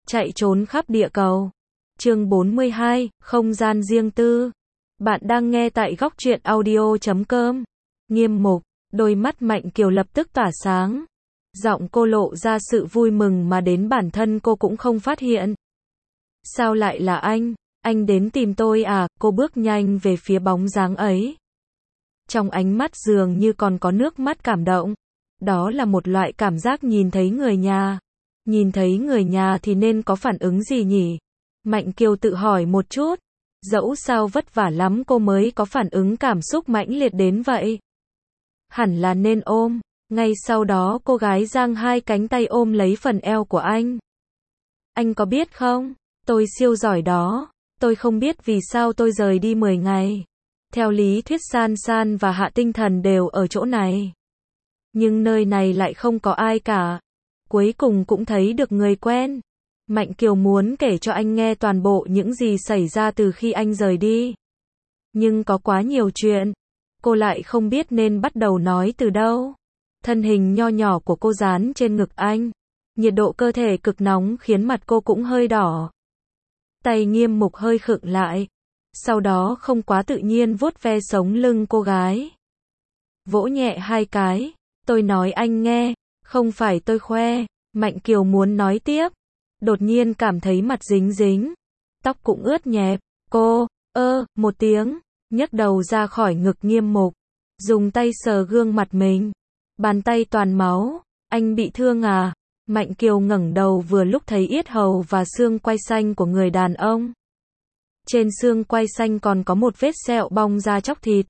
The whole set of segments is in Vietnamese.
Chạy trốn khắp địa cầu. Chương 42, không gian riêng tư. Bạn đang nghe tại góc truyện audio.com. Nghiêm mục, đôi mắt Mạnh Kiều lập tức tỏa sáng. Giọng cô lộ ra sự vui mừng mà đến bản thân cô cũng không phát hiện. Sao lại là anh? Anh đến tìm tôi à? Cô bước nhanh về phía bóng dáng ấy. Trong ánh mắt dường như còn có nước mắt cảm động. Đó là một loại cảm giác nhìn thấy người nhà. Nhìn thấy người nhà thì nên có phản ứng gì nhỉ? Mạnh Kiều tự hỏi một chút. Dẫu sao vất vả lắm cô mới có phản ứng cảm xúc mãnh liệt đến vậy. Hẳn là nên ôm. Ngay sau đó cô gái giang hai cánh tay ôm lấy phần eo của anh. Anh có biết không? Tôi siêu giỏi đó. Tôi không biết vì sao tôi rời đi 10 ngày. Theo lý thuyết San San và Hạ Tinh Thần đều ở chỗ này. Nhưng nơi này lại không có ai cả. Cuối cùng cũng thấy được người quen. Mạnh Kiều muốn kể cho anh nghe toàn bộ những gì xảy ra từ khi anh rời đi. Nhưng có quá nhiều chuyện. Cô lại không biết nên bắt đầu nói từ đâu. Thân hình nho nhỏ của cô dán trên ngực anh. Nhiệt độ cơ thể cực nóng khiến mặt cô cũng hơi đỏ. Tay Nghiêm Mục hơi khựng lại. Sau đó không quá tự nhiên vuốt ve sống lưng cô gái. Vỗ nhẹ hai cái. Tôi nói anh nghe. Không phải tôi khoe. Mạnh Kiều muốn nói tiếp. Đột nhiên cảm thấy mặt dính dính. Tóc cũng ướt nhẹp. Cô, một tiếng. Nhấc đầu ra khỏi ngực Nghiêm Mục. Dùng tay sờ gương mặt mình. Bàn tay toàn máu. Anh bị thương à? Mạnh Kiều ngẩng đầu vừa lúc thấy yết hầu và xương quai xanh của người đàn ông. Trên xương quai xanh còn có một vết sẹo bong ra chóc thịt.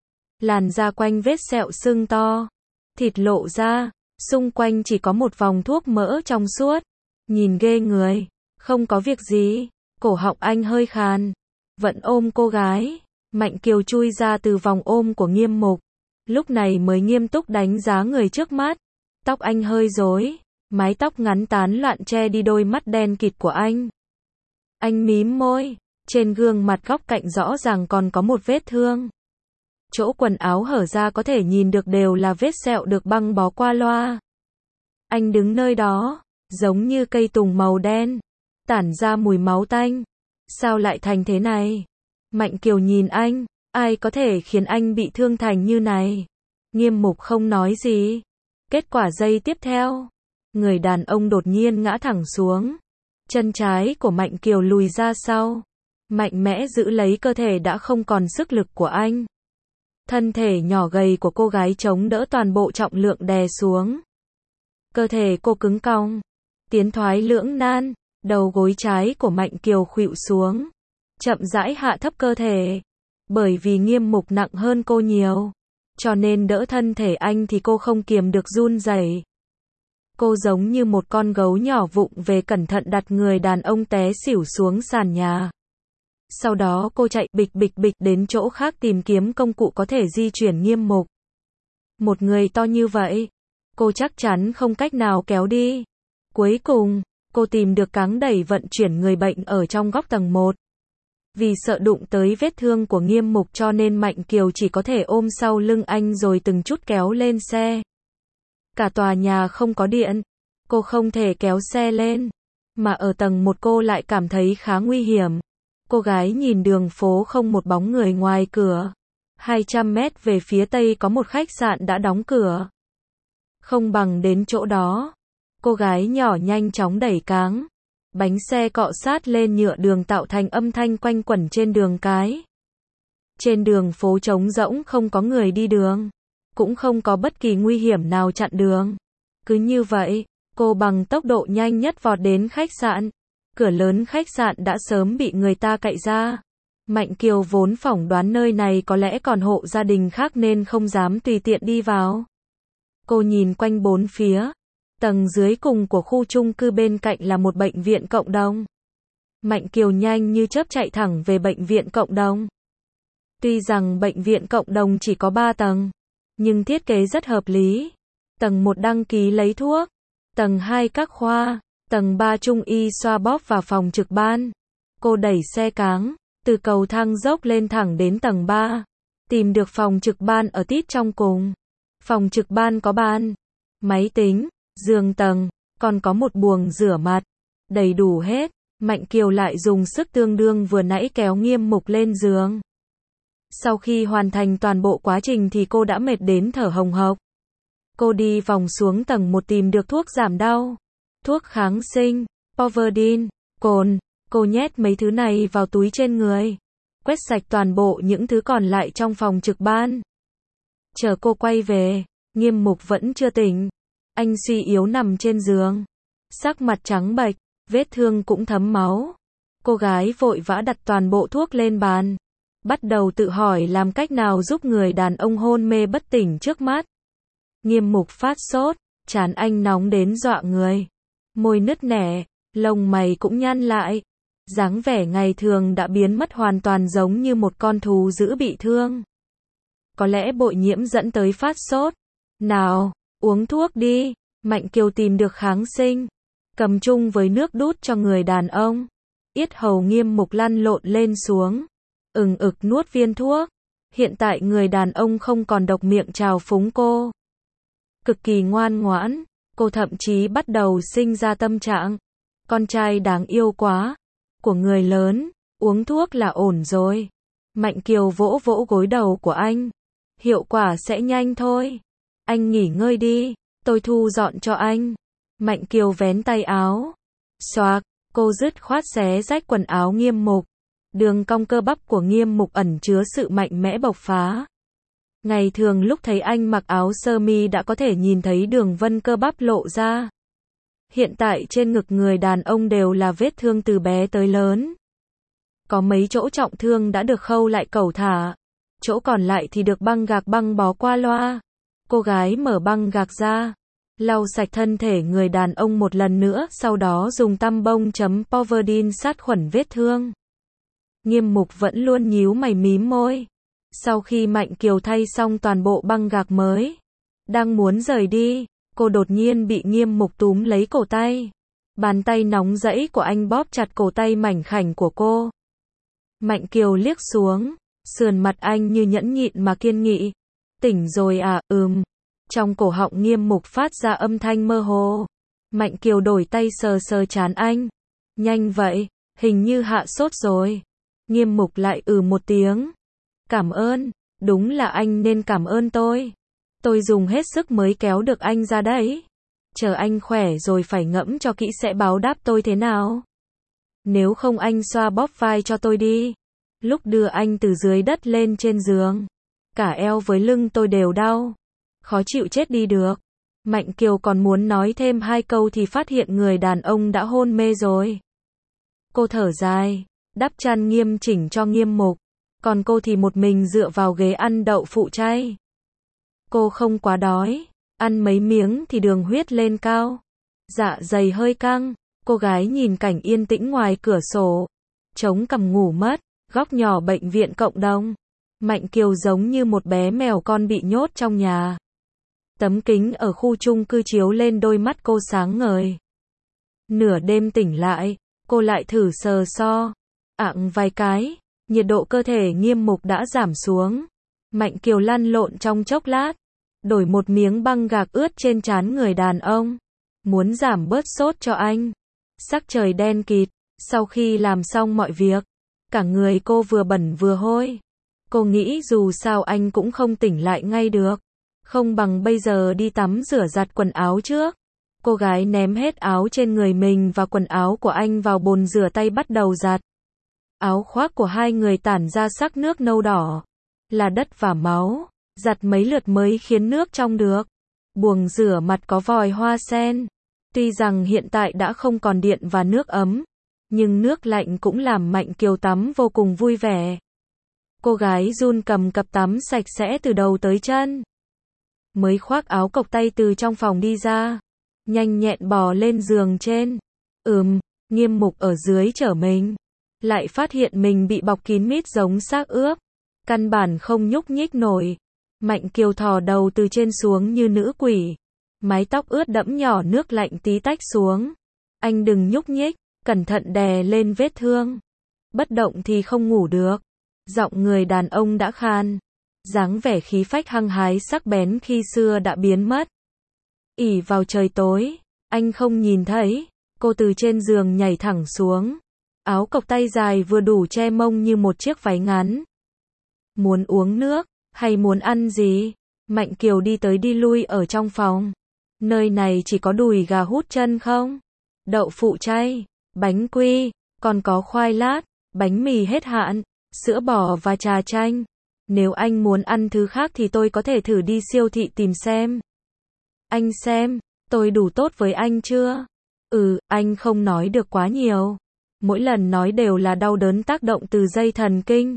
Làn da quanh vết sẹo sưng to. Thịt lộ ra. Xung quanh chỉ có một vòng thuốc mỡ trong suốt. Nhìn ghê người. Không có việc gì. Cổ họng anh hơi khàn. Vẫn ôm cô gái. Mạnh Kiều chui ra từ vòng ôm của Nghiêm Mục. Lúc này mới nghiêm túc đánh giá người trước mắt. Tóc anh hơi rối. Mái tóc ngắn tán loạn che đi đôi mắt đen kịt của anh. Anh mím môi. Trên gương mặt góc cạnh rõ ràng còn có một vết thương. Chỗ quần áo hở ra có thể nhìn được đều là vết sẹo được băng bó qua loa. Anh đứng nơi đó, giống như cây tùng màu đen, tản ra mùi máu tanh. Sao lại thành thế này? Mạnh Kiều nhìn anh, ai có thể khiến anh bị thương thành như này? Nghiêm Mục không nói gì. Kết quả giây tiếp theo, người đàn ông đột nhiên ngã thẳng xuống. Chân trái của Mạnh Kiều lùi ra sau, mạnh mẽ giữ lấy cơ thể đã không còn sức lực của anh. Thân thể nhỏ gầy của cô gái chống đỡ toàn bộ trọng lượng đè xuống. Cơ thể cô cứng cong, tiến thoái lưỡng nan, đầu gối trái của Mạnh Kiều khuỵu xuống, chậm rãi hạ thấp cơ thể. Bởi vì Nghiêm Mục nặng hơn cô nhiều, cho nên đỡ thân thể anh thì cô không kiềm được run rẩy. Cô giống như một con gấu nhỏ vụng về cẩn thận đặt người đàn ông té xỉu xuống sàn nhà. Sau đó cô chạy bịch bịch bịch đến chỗ khác tìm kiếm công cụ có thể di chuyển Nghiêm Mục. Một người to như vậy, cô chắc chắn không cách nào kéo đi. Cuối cùng, cô tìm được cáng đẩy vận chuyển người bệnh ở trong góc tầng 1. Vì sợ đụng tới vết thương của Nghiêm Mục cho nên Mạnh Kiều chỉ có thể ôm sau lưng anh rồi từng chút kéo lên xe. Cả tòa nhà không có điện, cô không thể kéo xe lên. Mà ở tầng 1 cô lại cảm thấy khá nguy hiểm. Cô gái nhìn đường phố không một bóng người ngoài cửa. 200 mét về phía tây có một khách sạn đã đóng cửa. Không bằng đến chỗ đó. Cô gái nhỏ nhanh chóng đẩy cáng. Bánh xe cọ sát lên nhựa đường tạo thành âm thanh quanh quẩn trên đường cái. Trên đường phố trống rỗng không có người đi đường. Cũng không có bất kỳ nguy hiểm nào chặn đường. Cứ như vậy, cô bằng tốc độ nhanh nhất vọt đến khách sạn. Cửa lớn khách sạn đã sớm bị người ta cậy ra. Mạnh Kiều vốn phỏng đoán nơi này có lẽ còn hộ gia đình khác nên không dám tùy tiện đi vào. Cô nhìn quanh bốn phía. Tầng dưới cùng của khu chung cư bên cạnh là một bệnh viện cộng đồng. Mạnh Kiều nhanh như chớp chạy thẳng về bệnh viện cộng đồng. Tuy rằng bệnh viện cộng đồng chỉ có 3 tầng, nhưng thiết kế rất hợp lý. Tầng 1 đăng ký lấy thuốc, tầng 2 các khoa, tầng 3 trung y xoa bóp và phòng trực ban. Cô đẩy xe cáng, từ cầu thang dốc lên thẳng đến tầng 3. Tìm được phòng trực ban ở tít trong cùng. Phòng trực ban có bàn, máy tính, giường tầng, còn có một buồng rửa mặt. đầy đủ hết. Mạnh Kiều lại dùng sức tương đương vừa nãy kéo Nghiêm Mục lên giường. Sau khi hoàn thành toàn bộ quá trình thì cô đã mệt đến thở hồng hộc. Cô đi vòng xuống tầng 1 tìm được thuốc giảm đau, thuốc kháng sinh, Povidone, cồn. Cô nhét mấy thứ này vào túi trên người, quét sạch toàn bộ những thứ còn lại trong phòng trực ban. Chờ cô quay về, Nghiêm Mục vẫn chưa tỉnh. Anh suy yếu nằm trên giường, sắc mặt trắng bệch, vết thương cũng thấm máu. Cô gái vội vã đặt toàn bộ thuốc lên bàn, bắt đầu tự hỏi làm cách nào giúp người đàn ông hôn mê bất tỉnh trước mắt. Nghiêm Mục phát sốt, trán anh nóng đến dọa người, môi nứt nẻ, lông mày cũng nhăn lại. Dáng vẻ ngày thường đã biến mất hoàn toàn, giống như một con thú dữ bị thương. Có lẽ bội nhiễm dẫn tới phát sốt. Nào, uống thuốc đi. Mạnh Kiều tìm được kháng sinh, cầm chung với nước đút cho người đàn ông. Yết hầu Nghiêm Mục lăn lộn lên xuống, ực nuốt viên thuốc. Hiện tại người đàn ông không còn độc miệng trào phúng cô, cực kỳ ngoan ngoãn. Cô thậm chí bắt đầu sinh ra tâm trạng con trai đáng yêu quá của người lớn, uống thuốc là ổn rồi. Mạnh Kiều vỗ vỗ gối đầu của anh, hiệu quả sẽ nhanh thôi. Anh nghỉ ngơi đi, tôi thu dọn cho anh. Mạnh Kiều vén tay áo, xoạc, cô dứt khoát xé rách quần áo Nghiêm Mục. Đường cong cơ bắp của Nghiêm Mục ẩn chứa sự mạnh mẽ bộc phá. Ngày thường lúc thấy anh mặc áo sơ mi đã có thể nhìn thấy đường vân cơ bắp lộ ra. Hiện tại trên ngực người đàn ông đều là vết thương từ bé tới lớn. Có mấy chỗ trọng thương đã được khâu lại cẩu thả, chỗ còn lại thì được băng gạc băng bó qua loa. Cô gái mở băng gạc ra, lau sạch thân thể người đàn ông một lần nữa, sau đó dùng tăm bông chấm Povidone sát khuẩn vết thương. Nghiêm Mục vẫn luôn nhíu mày mím môi. Sau khi Mạnh Kiều thay xong toàn bộ băng gạc mới, đang muốn rời đi, cô đột nhiên bị Nghiêm Mục túm lấy cổ tay. Bàn tay nóng rẫy của anh bóp chặt cổ tay mảnh khảnh của cô. Mạnh Kiều liếc xuống, sườn mặt anh như nhẫn nhịn mà kiên nghị. Tỉnh rồi à? Trong cổ họng Nghiêm Mục phát ra âm thanh mơ hồ. Mạnh Kiều đổi tay sờ sờ trán anh. Nhanh vậy, hình như hạ sốt rồi. Nghiêm Mục lại một tiếng. Cảm ơn, đúng là anh nên cảm ơn tôi. Tôi dùng hết sức mới kéo được anh ra đấy. Chờ anh khỏe rồi phải ngẫm cho kỹ sẽ báo đáp tôi thế nào. Nếu không anh xoa bóp vai cho tôi đi. Lúc đưa anh từ dưới đất lên trên giường, cả eo với lưng tôi đều đau. Khó chịu chết đi được. Mạnh Kiều còn muốn nói thêm 2 câu thì phát hiện người đàn ông đã hôn mê rồi. Cô thở dài, đắp chăn nghiêm chỉnh cho Nghiêm Mục. Còn cô thì một mình dựa vào ghế ăn đậu phụ chay. Cô không quá đói, ăn mấy miếng thì đường huyết lên cao. Dạ dày hơi căng, cô gái nhìn cảnh yên tĩnh ngoài cửa sổ, chống cằm ngủ mất, góc nhỏ bệnh viện cộng đồng. Mạnh Kiều giống như một bé mèo con bị nhốt trong nhà. Tấm kính ở khu chung cư chiếu lên đôi mắt cô sáng ngời. Nửa đêm tỉnh lại, cô lại thử sờ so, vài cái, nhiệt độ cơ thể Nghiêm Mục đã giảm xuống. Mạnh Kiều lăn lộn trong chốc lát, đổi một miếng băng gạc ướt trên trán người đàn ông, muốn giảm bớt sốt cho anh. Sắc trời đen kịt, sau khi làm xong mọi việc, cả người cô vừa bẩn vừa hôi. Cô nghĩ dù sao anh cũng không tỉnh lại ngay được, không bằng bây giờ đi tắm rửa giặt quần áo trước. Cô gái ném hết áo trên người mình và quần áo của anh vào bồn rửa tay bắt đầu giặt. Áo khoác của hai người tản ra sắc nước nâu đỏ, là đất và máu. Giặt mấy lượt mới khiến nước trong được. Buồng rửa mặt có vòi hoa sen. Tuy rằng hiện tại đã không còn điện và nước ấm, nhưng nước lạnh cũng làm Mạnh Kiều tắm vô cùng vui vẻ. Cô gái run cầm cặp tắm sạch sẽ từ đầu tới chân. Mới khoác áo cộc tay từ trong phòng đi ra, nhanh nhẹn bò lên giường trên. Nghiêm Mục ở dưới chở mình, lại phát hiện mình bị bọc kín mít giống xác ướp, căn bản không nhúc nhích nổi. Mạnh Kiều thò đầu từ trên xuống như nữ quỷ, mái tóc ướt đẫm nhỏ nước lạnh tí tách xuống. Anh đừng nhúc nhích, cẩn thận đè lên vết thương. Bất động thì không ngủ được. Giọng người đàn ông đã khan, dáng vẻ khí phách hăng hái sắc bén khi xưa đã biến mất. Ỉ vào trời tối, anh không nhìn thấy. Cô từ trên giường nhảy thẳng xuống. Áo cộc tay dài vừa đủ che mông như một chiếc váy ngắn. Muốn uống nước, hay muốn ăn gì? Mạnh Kiều đi tới đi lui ở trong phòng. Nơi này chỉ có đùi gà hút chân không? Đậu phụ chay, bánh quy, còn có khoai lát, bánh mì hết hạn, sữa bò và trà chanh. Nếu anh muốn ăn thứ khác thì tôi có thể thử đi siêu thị tìm xem. Anh xem, tôi đủ tốt với anh chưa? Anh không nói được quá nhiều. Mỗi lần nói đều là đau đớn tác động từ dây thần kinh.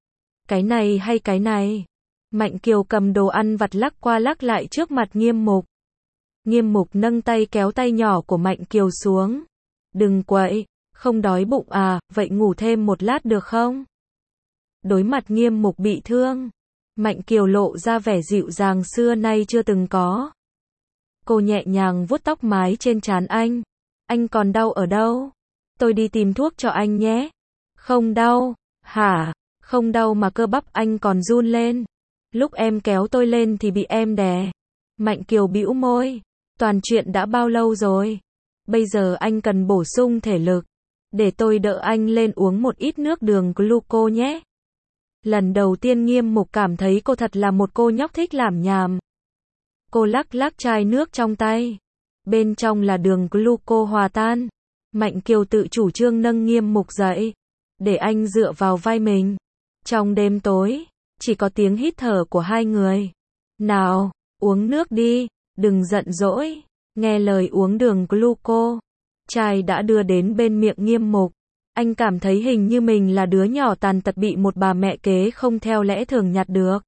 Cái này hay cái này? Mạnh Kiều cầm đồ ăn vặt lắc qua lắc lại trước mặt Nghiêm Mục. Nghiêm Mục nâng tay kéo tay nhỏ của Mạnh Kiều xuống. Đừng quậy, không đói bụng à, vậy ngủ thêm một lát được không? Đối mặt Nghiêm Mục bị thương, Mạnh Kiều lộ ra vẻ dịu dàng xưa nay chưa từng có. Cô nhẹ nhàng vuốt tóc mái trên trán anh. Anh còn đau ở đâu? Tôi đi tìm thuốc cho anh nhé. Không đau, hả? Không đau mà cơ bắp anh còn run lên. Lúc em kéo tôi lên thì bị em đè. Mạnh Kiều bĩu môi. Toàn chuyện đã bao lâu rồi? Bây giờ anh cần bổ sung thể lực. Để tôi đỡ anh lên uống một ít nước đường gluco nhé. Lần đầu tiên Nghiêm Mục cảm thấy cô thật là một cô nhóc thích làm nhảm. Cô lắc lắc chai nước trong tay. Bên trong là đường gluco hòa tan. Mạnh Kiều tự chủ trương nâng Nghiêm Mục dậy. Để anh dựa vào vai mình. Trong đêm tối, chỉ có tiếng hít thở của hai người. Nào, uống nước đi, đừng giận dỗi. Nghe lời uống đường gluco. Chai đã đưa đến bên miệng Nghiêm Mục. Anh cảm thấy hình như mình là đứa nhỏ tàn tật bị một bà mẹ kế không theo lẽ thường nhặt được.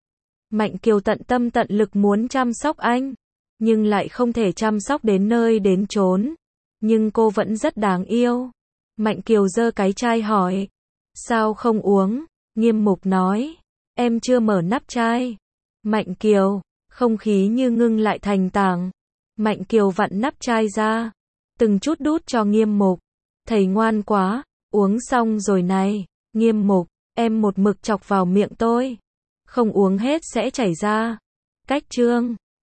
Mạnh Kiều tận tâm tận lực muốn chăm sóc anh, nhưng lại không thể chăm sóc đến nơi đến chốn. Nhưng cô vẫn rất đáng yêu. Mạnh Kiều giơ cái chai hỏi. Sao không uống? Nghiêm Mục nói. Em chưa mở nắp chai. Mạnh Kiều, không khí như ngưng lại thành tảng. Mạnh Kiều vặn nắp chai ra. Từng chút đút cho Nghiêm Mục. Thầy ngoan quá, uống xong rồi này. Nghiêm Mục, em một mực chọc vào miệng tôi. Không uống hết sẽ chảy ra. Cách chương